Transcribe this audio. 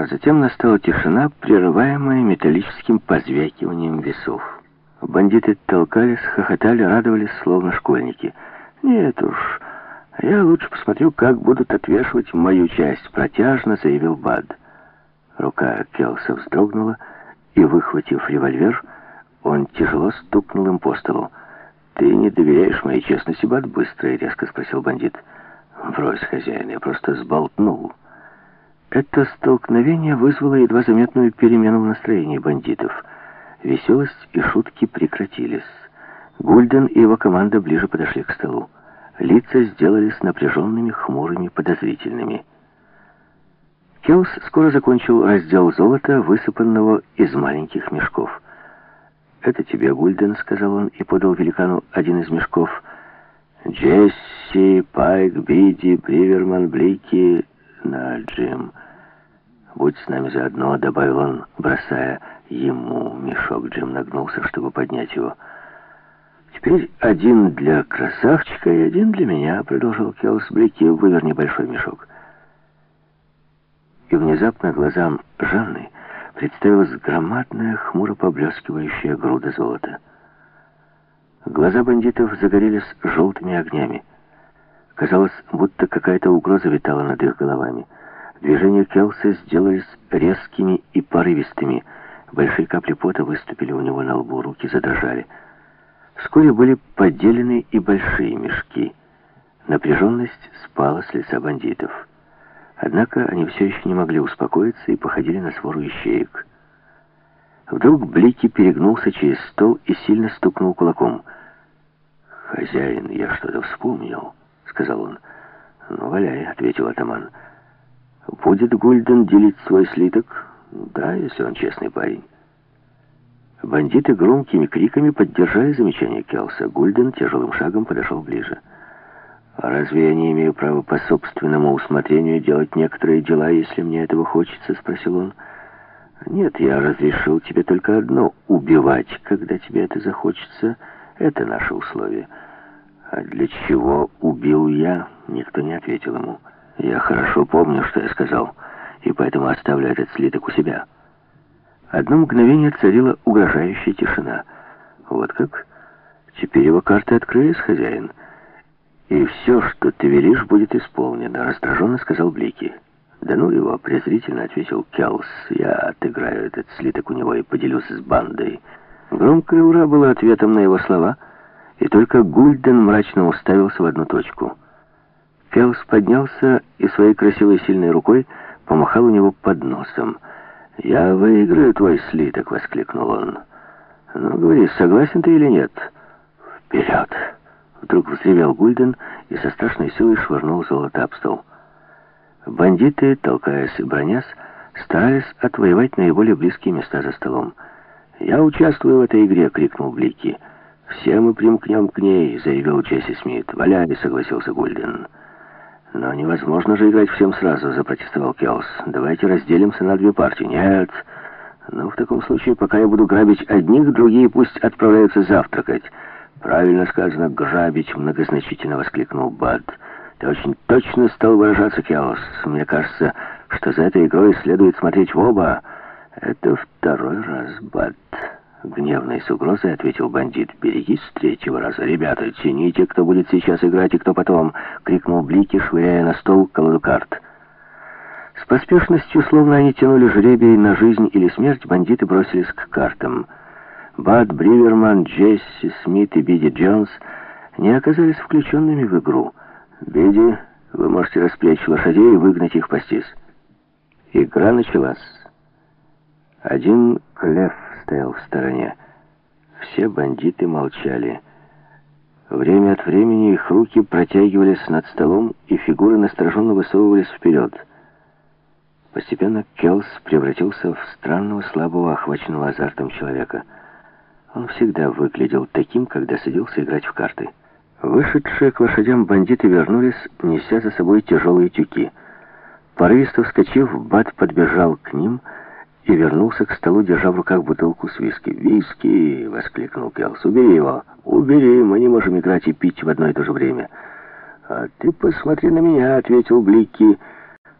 А затем настала тишина, прерываемая металлическим позвякиванием весов. Бандиты толкались, хохотали, радовались, словно школьники. «Нет уж, я лучше посмотрю, как будут отвешивать мою часть», — протяжно заявил Бад. Рука Келса вздрогнула, и, выхватив револьвер, он тяжело стукнул им по столу. «Ты не доверяешь моей честности, Бад?» — быстро и резко спросил бандит. «Брось, хозяин, я просто сболтнул». Это столкновение вызвало едва заметную перемену в настроении бандитов. Веселость и шутки прекратились. Гульден и его команда ближе подошли к столу. Лица сделались напряженными, хмурыми, подозрительными. Келс скоро закончил раздел золота, высыпанного из маленьких мешков. «Это тебе, Гульден», — сказал он и подал великану один из мешков. «Джесси, Пайк, Биди, Бриверман, Блики, на Джим. Будь с нами заодно», — добавил он, бросая ему мешок. Джим нагнулся, чтобы поднять его. «Теперь один для красавчика и один для меня», — продолжил Келс. «Блики, выверни большой мешок». И внезапно глазам Жанны представилась громадная, хмуро поблескивающая груда золота. Глаза бандитов загорелись желтыми огнями. Казалось, будто какая-то угроза витала над их головами. Движения Келса сделались резкими и порывистыми. Большие капли пота выступили у него на лбу, руки задрожали. Вскоре были поделены и большие мешки. Напряженность спала с лица бандитов. Однако они все еще не могли успокоиться и походили на свору ищеек. Вдруг Блики перегнулся через стол и сильно стукнул кулаком. «Хозяин, я что-то вспомнил», — сказал он. «Ну, валяй», — ответил атаман. «Будет Гульден делить свой слиток?» «Да, если он честный парень». Бандиты громкими криками поддержали замечание Келса. Гульден тяжелым шагом подошел ближе. «А разве я не имею права по собственному усмотрению делать некоторые дела, если мне этого хочется?» — спросил он. «Нет, я разрешил тебе только одно — убивать, когда тебе это захочется. Это наше условие». «А для чего убил я?» — никто не ответил ему. «Я хорошо помню, что я сказал, и поэтому оставлю этот слиток у себя». Одно мгновение царила угрожающая тишина. «Вот как? Теперь его карты открылись, хозяин. И все, что ты велишь, будет исполнено», — раздраженно сказал Блики. «Да ну его», — презрительно ответил Келс. «Я отыграю этот слиток у него и поделюсь с бандой». Громкое «ура» было ответом на его слова, и только Гульден мрачно уставился в одну точку. Келс поднялся и своей красивой сильной рукой помахал у него под носом. «Я выиграю твой слиток», — воскликнул он. «Ну, говори, согласен ты или нет?» «Вперед!» — вдруг взревел Гульден и со страшной силой швырнул золото об стол. Бандиты, толкаясь и бронясь, старались отвоевать наиболее близкие места за столом. «Я участвую в этой игре!» — крикнул Блики. «Все мы примкнем к ней!» — заявил Джесси Смит. «Валяй!» — согласился Гульден. «Но невозможно же играть всем сразу!» — запротестовал Келс. «Давайте разделимся на две партии». «Нет!» «Ну, в таком случае, пока я буду грабить одних, другие пусть отправляются завтракать». «Правильно сказано, грабить!» — многозначительно воскликнул Бад. «Ты очень точно стал выражаться, Келс. Мне кажется, что за этой игрой следует смотреть в оба». «Это второй раз, Бад», — гневно и с угрозой ответил бандит. «Берегись третьего раза. Ребята, тяните, кто будет сейчас играть и кто потом», — крикнул Блики, швыряя на стол колоду карт. С поспешностью, словно они тянули жребий на жизнь или смерть, бандиты бросились к картам. Бад, Бриверман, Джесси, Смит и Биди Джонс не оказались включенными в игру. «Биди, вы можете распрячь лошадей и выгнать их пастись». Игра началась. Один Клефф стоял в стороне. Все бандиты молчали. Время от времени их руки протягивались над столом, и фигуры настороженно высовывались вперед. Постепенно Келс превратился в странного, слабого, охваченного азартом человека. Он всегда выглядел таким, когда садился играть в карты. Вышедшие к лошадям бандиты вернулись, неся за собой тяжелые тюки. Порывисто вскочив, Бад подбежал к ним и вернулся к столу, держа в руках бутылку с виски. «Виски!» — воскликнул Келс. «Убери его! Убери! Мы не можем играть и пить в одно и то же время!» «А ты посмотри на меня!» — ответил Блики.